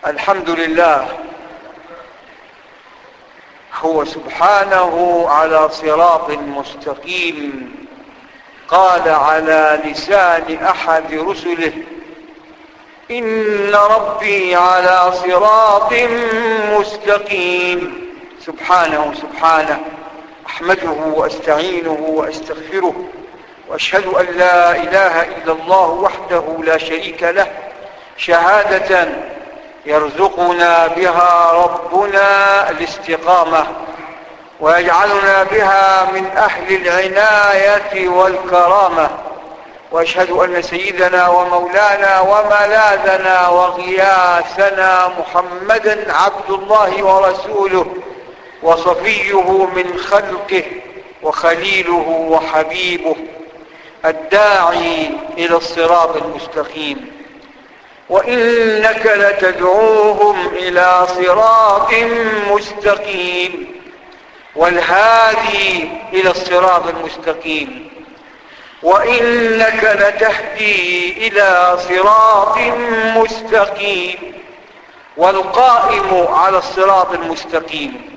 الحمد لله، هو سبحانه على صراط مستقيم. قال على لسان أحد رسله: إن ربي على صراط مستقيم. سبحانه أحمده وأستعينه وأستغفره، وأشهد أن لا إله إلا الله وحده لا شريك له، شهادة يرزقنا بها ربنا الاستقامة، ويجعلنا بها من أهل العناية والكرامة. وأشهد أن سيدنا ومولانا وملاذنا وغياثنا محمدا عبد الله ورسوله، وصفيه من خلقه وخليله وحبيبه، الداعي إلى الصراط المستقيم. وإنك لتدعوهم إلى صراط مستقيم، والهادي إلى الصراط المستقيم. وإنك لتهدي إلى صراط مستقيم، والقائم على الصراط المستقيم.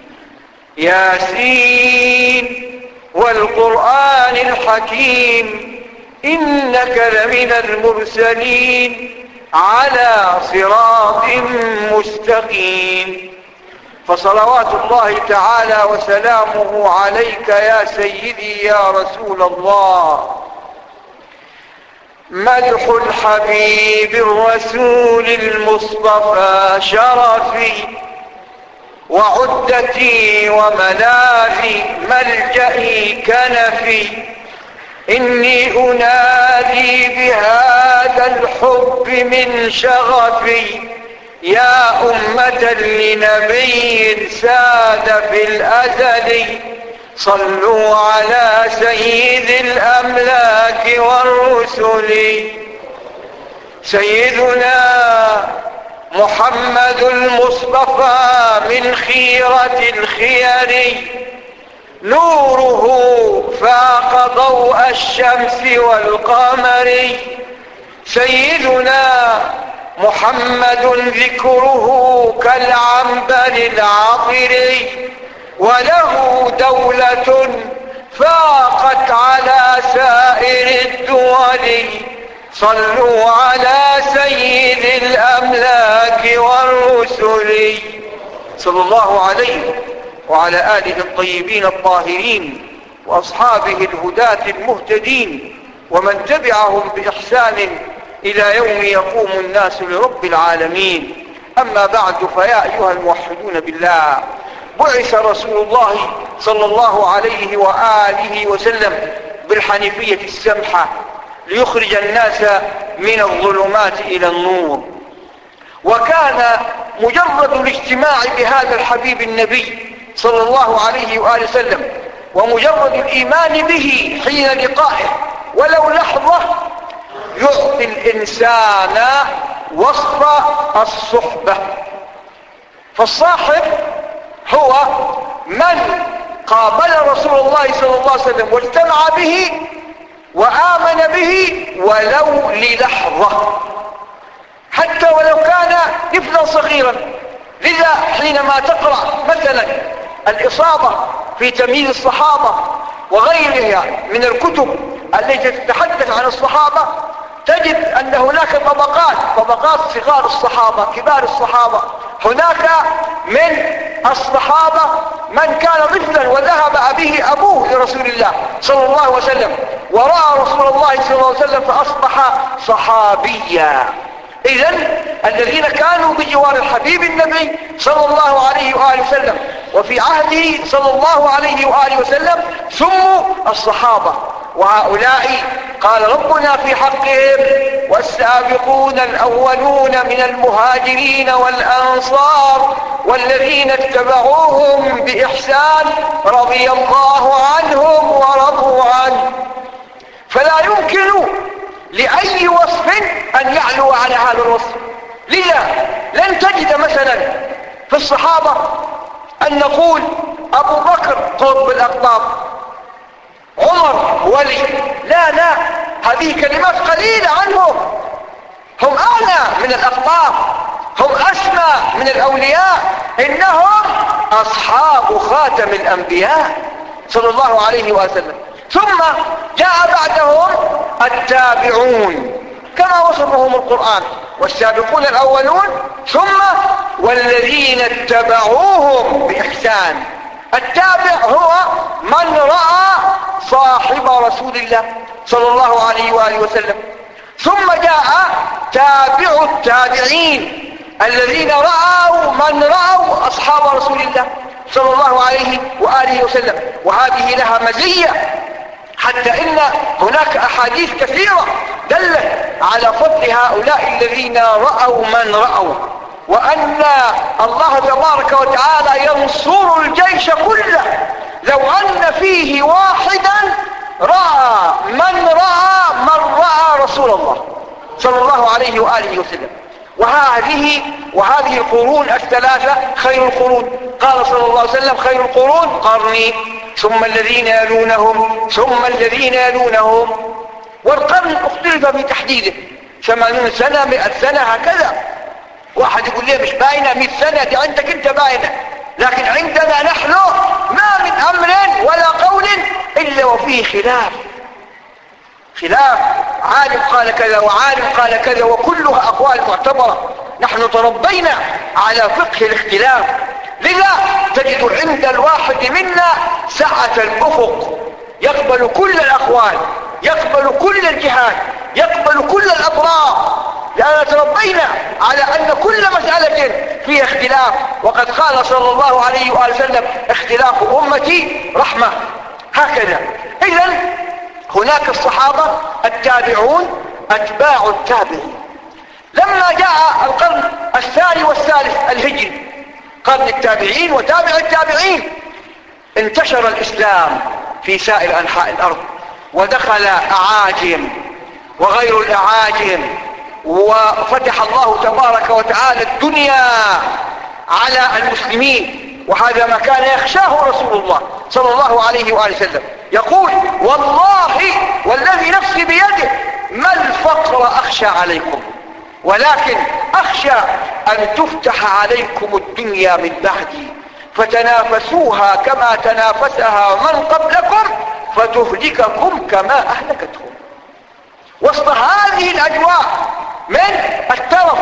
ياسين والقرآن الحكيم، إنك لمن المرسلين على صراط مستقيم. فصلوات الله تعالى وسلامه عليك يا سيدي يا رسول الله. مدح الحبيب الرسول المصطفى شرفي، وعدتي وملاذي ملجئي كنفي. إني أنادي بهذا الحب من شغفي، يا أمة لنبي ساد في الأزل. صلوا على سيد الأملاك والرسل، سيدنا محمد المصطفى من خيرة الخير. نوره فاق ضوء الشمس والقمر. سيدنا محمد ذكره كالعنبر العطر، وله دولة فاقت على سائر الدول. صلوا على سيد الأملاك والرسل، صلى الله عليه وعلى آله الطيبين الطاهرين، وأصحابه الهداة المهتدين، ومن تبعهم بإحسان إلى يوم يقوم الناس لرب العالمين. أما بعد، فيا أيها الموحدون بالله، بعث رسول الله صلى الله عليه وآله وسلم بالحنيفية السمحة ليخرج الناس من الظلمات إلى النور. وكان مجرد الاجتماع بهذا الحبيب النبي صلى الله عليه وآله وسلم، ومجرد الإيمان به حين لقائه ولو لحظة، يعطي الإنسان وصف الصحبة. فالصاحب هو من قابل رسول الله صلى الله عليه وسلم واجتمع به وآمن به ولو للحظة، حتى ولو كان طفلا صغيرا. لذا حينما تقرأ مثلا الإصابة في تمييز الصحابة وغيرها من الكتب التي تتحدث عن الصحابة، تجد أن هناك طبقات صغار الصحابة، كبار الصحابة. هناك من الصحابة من كان طفلا وذهب به أبوه لرسول الله صلى الله عليه وسلم ورأى رسول الله صلى الله عليه وسلم فأصبح صحابيا. إذن الذين كانوا بجوار الحبيب النبي صلى الله عليه وآله وسلم وفي عهده صلى الله عليه وآله وسلم سموا الصحابة. وهؤلاء قال ربنا في حقهم: والسابقون الأولون من المهاجرين والأنصار والذين اتبعوهم بإحسان رضي الله عنهم ورضوا عنه. فلا يمكن لأي وصف أن يعلو على هذا الوصف. لذا لن تجد مثلا في الصحابة أن نقول أبو بكر قطب الأقطاب، عمر ولي. لا، هذه كلمات قليلة عنهم، هم أعلى من الأقطاب. هم أسمى من الأولياء، إنهم أصحاب خاتم الأنبياء صلى الله عليه وسلم. ثم جاء بعدهم التابعون كما وصفهم القرآن، والسابقون الأولون، ثم والذين اتبعوهم بإحسان. التابع هو من رأى صاحب رسول الله صلى الله عليه وآله وسلم. ثم جاء تابع التابعين الذين رأوا من رأوا أصحاب رسول الله صلى الله عليه وآله وسلم. وهذه لها مزية، حتى إن هناك أحاديث كثيرة دلت على فضل هؤلاء الذين رأوا من رأوا، وأن الله تبارك وتعالى ينصر الجيش كله لو أن فيه واحدا رأى من رأى رسول الله صلى الله عليه وآله وسلم. وهذه القرون الثلاثة خير القرون. قال صلى الله عليه وسلم: خير القرون قرني ثم الذين يلونهم ثم الذين يلونهم. والقرن اختلف في تحديده، 80 سنة 100 سنة هكذا. واحد يقول لي مش باينة 100 سنة، دي عندك انت باينة، لكن عندنا نحن ما من أمر ولا قول إلا وفيه خلاف، عالم قال كذا وعالم قال كذا، وكلها أقوال معتبرة. نحن تربينا على فقه الاختلاف، لذا تجد عند الواحد منا سعة الأفق، يقبل كل الأقوال، يقبل كل الجهات، يقبل كل الأطراف، لأننا تربينا على أن كل مسألة فيها اختلاف. وقد قال صلى الله عليه وآله وسلم: اختلاف أمتي رحمة. هكذا. إذن هناك الصحابة التابعون أتباع التابعين. لما جاء القرن الثاني والثالث الهجري، قرن التابعين وتابع التابعين، انتشر الإسلام في سائر أنحاء الأرض، ودخل أعاجم وغير الأعاجم، وفتح الله تبارك وتعالى الدنيا على المسلمين. وهذا ما كان يخشاه رسول الله صلى الله عليه وآله وسلم، يقول: والله والذي نفسي بيده ما الفقر أخشى عليكم، ولكن أخشى أن تفتح عليكم الدنيا من بعدي فتنافسوها كما تنافسها من قبلكم فتهلككم كما أهلكتهم. وسط هذه الأجواء من الترف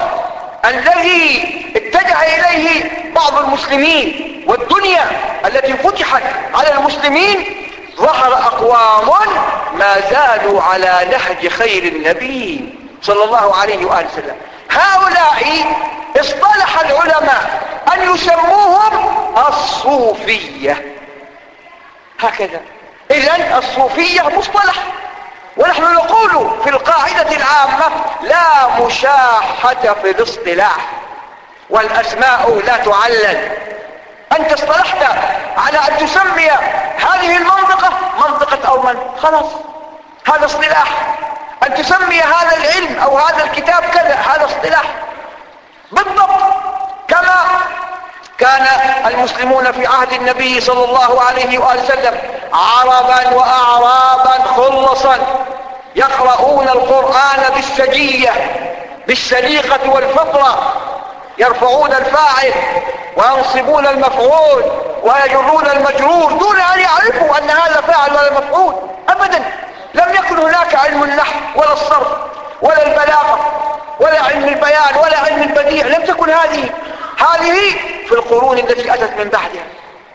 الذي اتجه إليه بعض المسلمين والدنيا التي فتحت على المسلمين، ظهر أقوام ما زالوا على نهج خير النبي صلى الله عليه وآله وسلم. هؤلاء اصطلح العلماء أن يسموهم الصوفية، هكذا. إذن الصوفية مصطلح، ونحن نقول في القاعدة العامة: لا مشاحة في الاصطلاح، والأسماء لا تعلل. أنت اصطلحت على أن تسمي هذه المنطقة منطقة أورمان، خلاص هذا اصطلاح. أن تسمي هذا العلم أو هذا الكتاب كذا، هذا اصطلاح. بالضبط كما كان المسلمون في عهد النبي صلى الله عليه وآله وسلم عربا وأعرابا خلصا، يقرؤون القرآن بالسجية بالسليقة والفطرة، يرفعون الفاعل وينصبون المفعول ويجرون المجرور دون أن يعرفوا أن هذا فاعل ولا مفعول أبدا. لم يكن هناك علم النحو ولا الصرف ولا البلاغة ولا علم البيان ولا علم البديع، لم تكن هذه في القرون التي أتت من بعدها.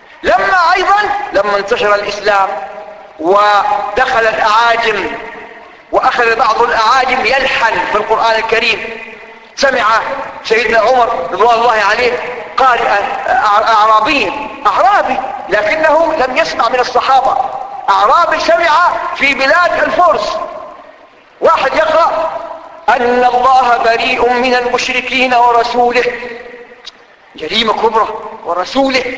لما انتشر الإسلام ودخل الأعاجم، وأخذ بعض الأعاجم يلحن في القرآن الكريم، سمع سيدنا عمر رضوان الله عليه قارئا أعرابي لكنه لم يسمع من الصحابة، أعرابي سمع في بلاد الفرس واحد يقرأ أن الله بريء من المشركين ورسوله، جريمة كبرى، ورسوله.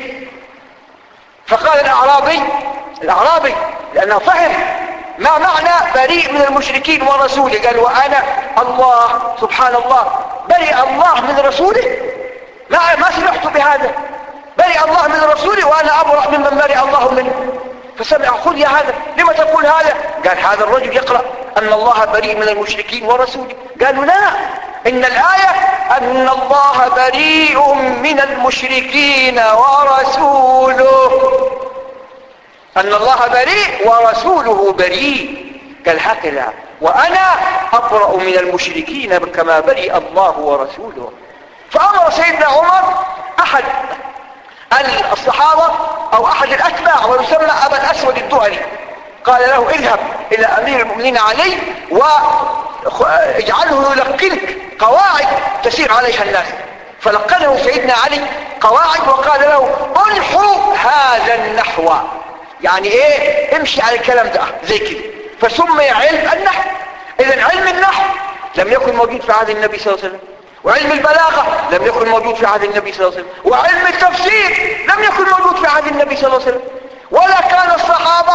فقال الأعرابي لأنه فهم ما معنى بريء من المشركين ورسوله، قال: وأنا الله سبحان الله بريء الله من رسوله؟ ما سمعت بهذا، بريء الله من رسوله وأنا أبرأ ممن بريء الله منه. فسمع: قل يا هذا لما تقول هذا؟ قال: هذا الرجل يقرأ أن الله بريء من المشركين ورسوله. قالوا: لا، إن الآية أن الله بريء من المشركين ورسوله، أن الله بريء ورسوله بريء، قال هكذا وأنا أبرأ من المشركين كما برئ الله ورسوله. فأمر سيدنا عمر أحد الصحابة أو أحد الأتباع ويسمى أبا الأسود الدؤلي، قال له اذهب إلى أمير المؤمنين علي واجعله يلقنك قواعد تسير عليها الناس. فلقنه سيدنا علي قواعد وقال له انحو هذا النحو، يعني ايه امشي على الكلام ده زي كده، فسمي علم النحو. اذا علم النحو لم يكن موجود في عهد النبي صلى الله عليه وسلم، وعلم البلاغة لم يكن موجود في عهد النبي صلى الله عليه وسلم، وعلم التفسير لم يكن موجود في عهد النبي صلى الله عليه وسلم، ولا كان الصحابة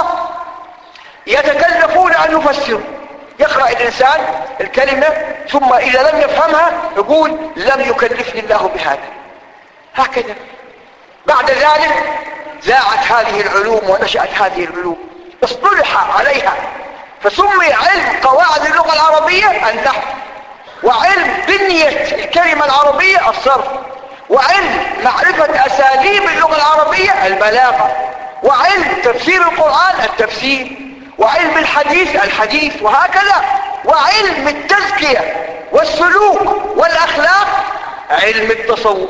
يتكلفون أن يفسروا. يقرأ الإنسان الكلمة ثم إذا لم يفهمها يقول لم يكلفني الله بهذا، هكذا. بعد ذلك زاعت هذه العلوم ونشأت هذه العلوم، اصطلح عليها فسمي علم قواعد اللغة العربية النحو، وعلم بنية الكلمة العربية الصرف، وعلم معرفة أساليب اللغة العربية البلاغة، وعلم تفسير القرآن التفسير، وعلم الحديث الحديث، وهكذا. وعلم التزكية والسلوك والأخلاق علم التصوف.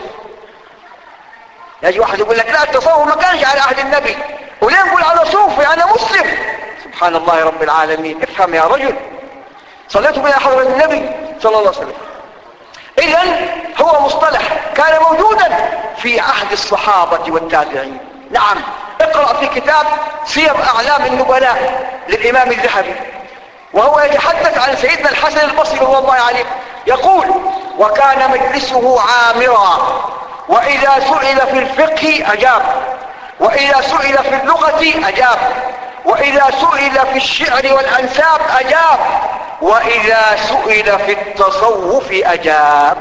يجي واحد يقول لك لا التصوف ما كانش على عهد النبي، وليه نقول على صوفي أنا مسلم؟ سبحان الله رب العالمين، افهم يا رجل. صليت بنا حضرة النبي صلى الله عليه وسلم. إذن هو مصطلح كان موجودا في عهد الصحابة والتابعين. نعم، اقرأ في كتاب سير أعلام النبلاء للإمام الذهبي وهو يتحدث عن سيدنا الحسن البصري رضي الله عليه، يقول وكان مجلسه عامرا، وإذا سئل في الفقه أجاب، وإذا سئل في اللغة أجاب، وإذا سئل في الشعر والأنساب أجاب، وإذا سئل في التصوف أجاب.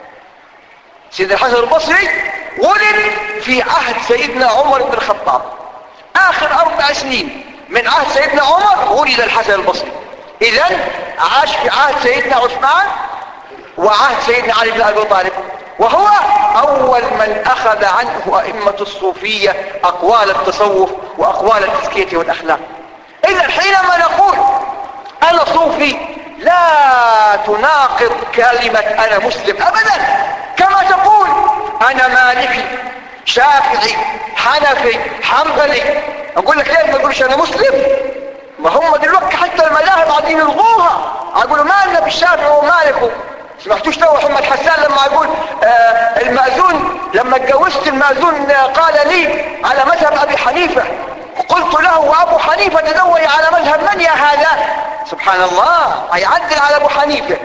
سيدنا الحسن البصري ولد في عهد سيدنا عمر بن الخطاب، آخر 4 سنين من عهد سيدنا عمر ولد الحسن البصري. إذن عاش في عهد سيدنا عثمان وعهد سيدنا علي بن أبي طالب، وهو أول من أخذ عنه أئمة الصوفية أقوال التصوف وأقوال التزكية والأخلاق. إذن حينما نقول أنا صوفي لا تناقض كلمة أنا مسلم أبدا، كما تقول أنا مالكي شافعي حنفي حنبلي. أقول لك ليه ما تقولش أنا مسلم؟ ما هم دلوقتي حتى المذاهب عايزين يلغوها، يقولوا مالنا بالشافعي ومالكه. سمعتوش تو محمد حسان لما يقول المأذون لما اتجوزت المأذون قال لي على مذهب أبي حنيفة، قلت له وأبو حنيفة تدوي على مذهب من يا هذا؟ سبحان الله، هيعدل على أبو حنيفة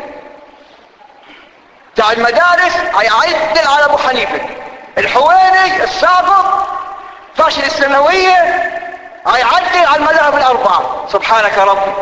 بتاع المدارس، هيعدل على أبو حنيفة. الحويني السابق فاشل الثانوية هيعدل على المذاهب الأربعة. سبحانك ربي.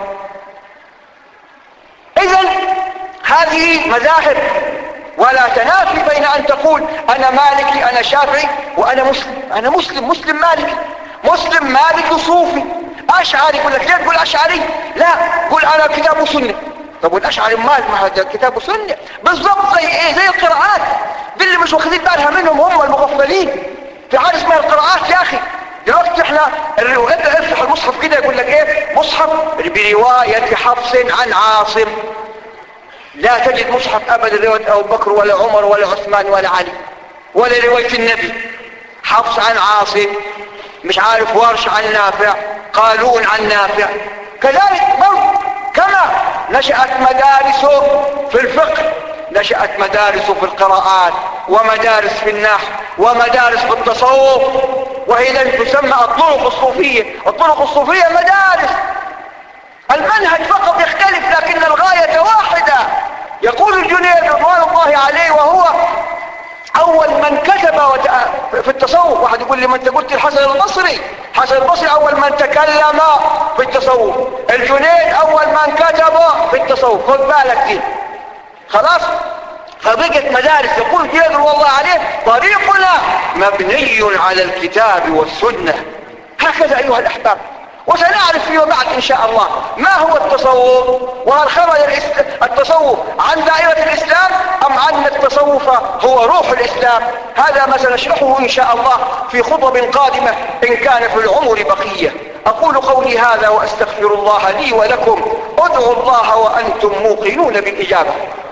إذن هذه مذاهب، ولا تنافي بين أن تقول أنا مالكي أنا شافعي وأنا مسلم. أنا مسلم مالكي، مسلم مالكي صوفي. أشعري يقول لك ليه تقول أشعري؟ لا، قول أنا كتاب وسنة. طب والأشعري مال ما هذا كتاب وسنة بالضبط زي إيه؟ زي القراءات. باللي مش واخدين بالها منهم هم المغفلين في حاجة اسمها القراءات يا أخي. دلوقتي احنا افتح المصحف كده يقول لك ايه؟ مصحف برواية حفص عن عاصم. لا تجد مصحف ابدا رواية ابو بكر ولا عمر ولا عثمان ولا علي ولا رواية النبي. حفص عن عاصم، مش عارف ورش عن نافع، قالون عن نافع. كذلك برضه كما نشأت مدارسه في الفقه، نشأت مدارسه في القراءات، ومدارس في النحو، ومدارس في التصوف، وهي تسمى الطرق الصوفية. الطرق الصوفية مدارس، المنهج فقط يختلف لكن الغاية واحدة. يقول الجنيد رضوان الله عليه وهو أول من كتب في التصوف. واحد يقول لي ما أنت قلت الحسن البصري، الحسن البصري أول من تكلم في التصوف، الجنيد أول من كتب في التصوف. خذ بالك دي خلاص. فبقت مدارس. يقول الجنيد رضوان الله عليه طريقنا مبني على الكتاب والسنة. هكذا أيها الأحباب. وسنعرف فيما بعد إن شاء الله ما هو التصوف، وهل خرج التصوف عن دائرة الإسلام أم أن التصوف هو روح الإسلام. هذا ما سنشرحه إن شاء الله في خطب قادمة إن كان في العمر بقية. أقول قولي هذا وأستغفر الله لي ولكم. ادعوا الله وأنتم موقنون بالإجابة.